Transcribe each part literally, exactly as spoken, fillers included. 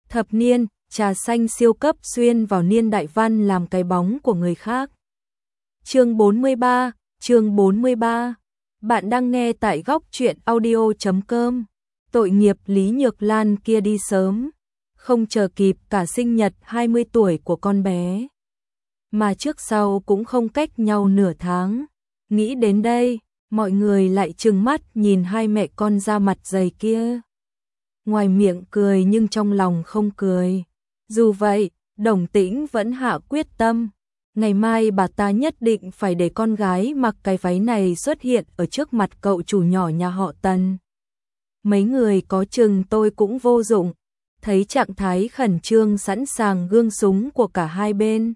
Thập niên, trà xanh siêu cấp xuyên vào niên đại văn làm cái bóng của người khác. Chương bốn mươi ba, chương bốn mươi ba. Bạn đang nghe tại góc truyện audio chấm com. Tội nghiệp Lý Nhược Lan kia đi sớm, không chờ kịp cả sinh nhật hai mươi tuổi của con bé. Mà trước sau cũng không cách nhau nửa tháng. Nghĩ đến đây, mọi người lại trừng mắt nhìn hai mẹ con da mặt dày kia. Ngoài miệng cười nhưng trong lòng không cười. Dù vậy, Đồng Tĩnh vẫn hạ quyết tâm. Ngày mai bà ta nhất định phải để con gái mặc cái váy này xuất hiện ở trước mặt cậu chủ nhỏ nhà họ Tần. Mấy người có chừng tôi cũng vô dụng. Thấy trạng thái khẩn trương sẵn sàng gương súng của cả hai bên,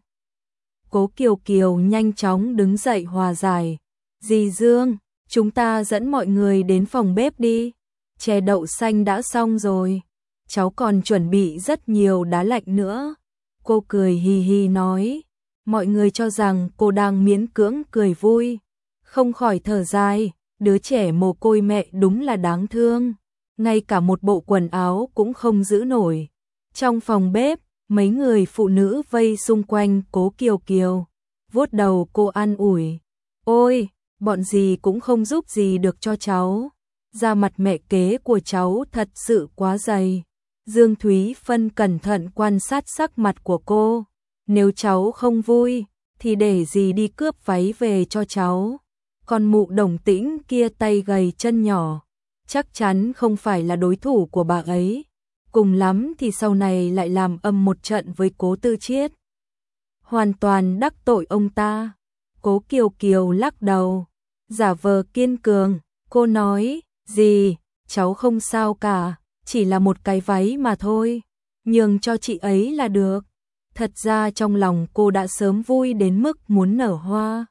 Cố Kiều Kiều nhanh chóng đứng dậy hòa giải. Dì Dương, chúng ta dẫn mọi người đến phòng bếp đi. Chè đậu xanh đã xong rồi. Cháu còn chuẩn bị rất nhiều đá lạnh nữa. Cô cười hì hì nói. Mọi người cho rằng cô đang miễn cưỡng cười vui. Không khỏi thở dài, đứa trẻ mồ côi mẹ đúng là đáng thương. Ngay cả một bộ quần áo cũng không giữ nổi. Trong phòng bếp, mấy người phụ nữ vây xung quanh Cố Kiều Kiều, vuốt đầu cô an ủi. Ôi, bọn gì cũng không giúp gì được cho cháu. Da mặt mẹ kế của cháu thật sự quá dày. Dương Thúy Phân cẩn thận quan sát sắc mặt của cô. Nếu cháu không vui, thì để dì đi cướp váy về cho cháu. Còn mụ Đồng Tĩnh kia tay gầy chân nhỏ, chắc chắn không phải là đối thủ của bà ấy. Cùng lắm thì sau này lại làm âm một trận với Cố Tư Chiết. Hoàn toàn đắc tội ông ta. Cố Kiều Kiều lắc đầu, giả vờ kiên cường. Cô nói, dì, cháu không sao cả, chỉ là một cái váy mà thôi. Nhường cho chị ấy là được. Thật ra trong lòng cô đã sớm vui đến mức muốn nở hoa.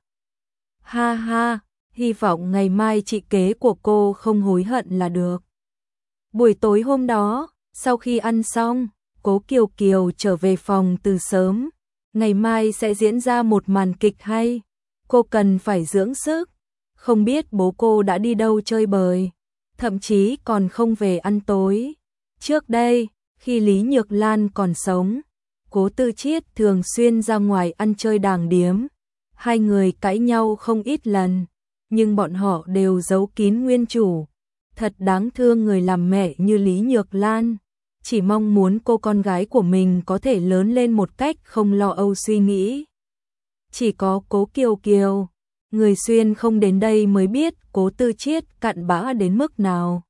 Ha ha, hy vọng ngày mai chị kế của cô không hối hận là được. Buổi tối hôm đó, sau khi ăn xong, Cố Kiều Kiều trở về phòng từ sớm. Ngày mai sẽ diễn ra một màn kịch hay. Cô cần phải dưỡng sức. Không biết bố cô đã đi đâu chơi bời, thậm chí còn không về ăn tối. Trước đây, khi Lý Nhược Lan còn sống, Cố Tư Chiết thường xuyên ra ngoài ăn chơi đàng điếm. Hai người cãi nhau không ít lần, nhưng bọn họ đều giấu kín nguyên chủ. Thật đáng thương người làm mẹ như Lý Nhược Lan, chỉ mong muốn cô con gái của mình có thể lớn lên một cách không lo âu suy nghĩ. Chỉ có Cố Kiều Kiều, người xuyên không đến đây mới biết Cố Tư Chiết cặn bã đến mức nào.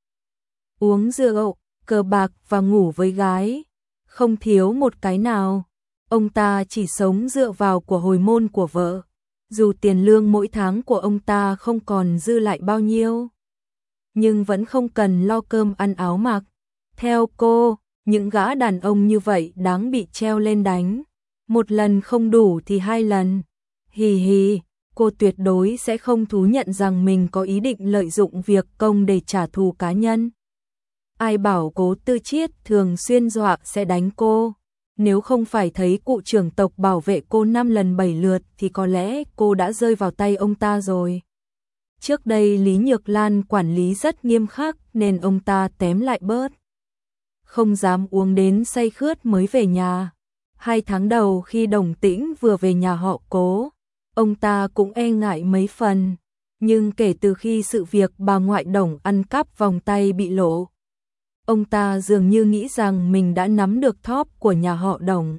Uống rượu, cờ bạc và ngủ với gái, không thiếu một cái nào. Ông ta chỉ sống dựa vào của hồi môn của vợ. Dù tiền lương mỗi tháng của ông ta không còn dư lại bao nhiêu, nhưng vẫn không cần lo cơm ăn áo mặc. Theo cô, những gã đàn ông như vậy đáng bị treo lên đánh. Một lần không đủ thì hai lần. Hì hì, cô tuyệt đối sẽ không thú nhận rằng mình có ý định lợi dụng việc công để trả thù cá nhân. Ai bảo Cố Tư Chiết thường xuyên dọa sẽ đánh cô. Nếu không phải thấy cụ trưởng tộc bảo vệ cô năm lần bảy lượt thì có lẽ cô đã rơi vào tay ông ta rồi. Trước đây Lý Nhược Lan quản lý rất nghiêm khắc nên ông ta tém lại bớt. Không dám uống đến say khướt mới về nhà. Hai tháng đầu khi Đồng Tĩnh vừa về nhà họ Cố, ông ta cũng e ngại mấy phần. Nhưng kể từ khi sự việc bà ngoại Đồng ăn cắp vòng tay bị lộ, ông ta dường như nghĩ rằng mình đã nắm được thóp của nhà họ Đồng.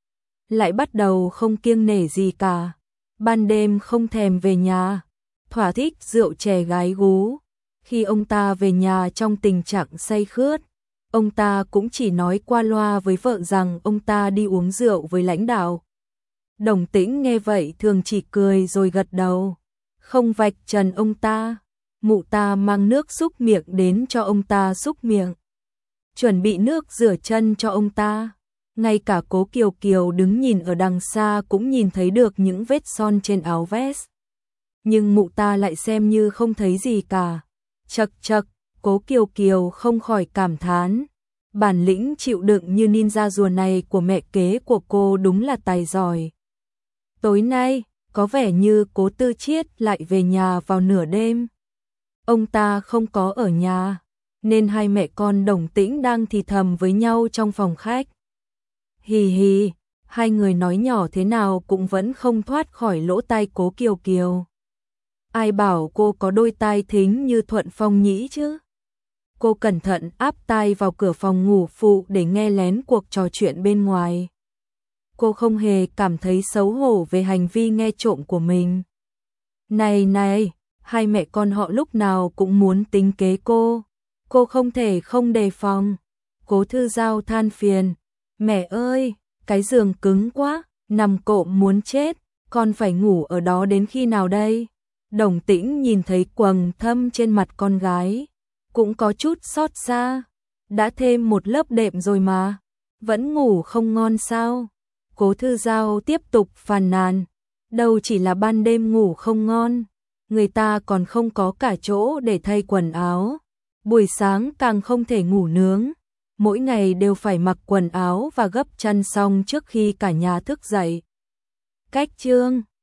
Lại bắt đầu không kiêng nể gì cả. Ban đêm không thèm về nhà, thỏa thích rượu chè gái gú. Khi ông ta về nhà trong tình trạng say khướt, ông ta cũng chỉ nói qua loa với vợ rằng ông ta đi uống rượu với lãnh đạo. Đồng Tĩnh nghe vậy thường chỉ cười rồi gật đầu, không vạch trần ông ta. Mụ ta mang nước súc miệng đến cho ông ta súc miệng, chuẩn bị nước rửa chân cho ông ta. Ngay cả Cố Kiều Kiều đứng nhìn ở đằng xa cũng nhìn thấy được những vết son trên áo vest. Nhưng mụ ta lại xem như không thấy gì cả. Chậc chậc, Cố Kiều Kiều không khỏi cảm thán. Bản lĩnh chịu đựng như ninja rùa này của mẹ kế của cô đúng là tài giỏi. Tối nay, có vẻ như Cố Tư Chiết lại về nhà vào nửa đêm. Ông ta không có ở nhà, nên hai mẹ con Đồng Tĩnh đang thì thầm với nhau trong phòng khách. Hì hì, hai người nói nhỏ thế nào cũng vẫn không thoát khỏi lỗ tai Cố Kiều Kiều. Ai bảo cô có đôi tai thính như Thuận Phong nhĩ chứ? Cô cẩn thận áp tai vào cửa phòng ngủ phụ để nghe lén cuộc trò chuyện bên ngoài. Cô không hề cảm thấy xấu hổ về hành vi nghe trộm của mình. Này này, hai mẹ con họ lúc nào cũng muốn tính kế cô. Cô không thể không đề phòng. Cố Thư Giao than phiền. Mẹ ơi, cái giường cứng quá, nằm cộm muốn chết, con phải ngủ ở đó đến khi nào đây? Đồng Tĩnh nhìn thấy quầng thâm trên mặt con gái, cũng có chút xót xa. Đã thêm một lớp đệm rồi mà, vẫn ngủ không ngon sao? Cố Thư Giao tiếp tục phàn nàn. Đâu chỉ là ban đêm ngủ không ngon, người ta còn không có cả chỗ để thay quần áo. Buổi sáng càng không thể ngủ nướng, mỗi ngày đều phải mặc quần áo và gấp chăn xong trước khi cả nhà thức dậy. Cách chương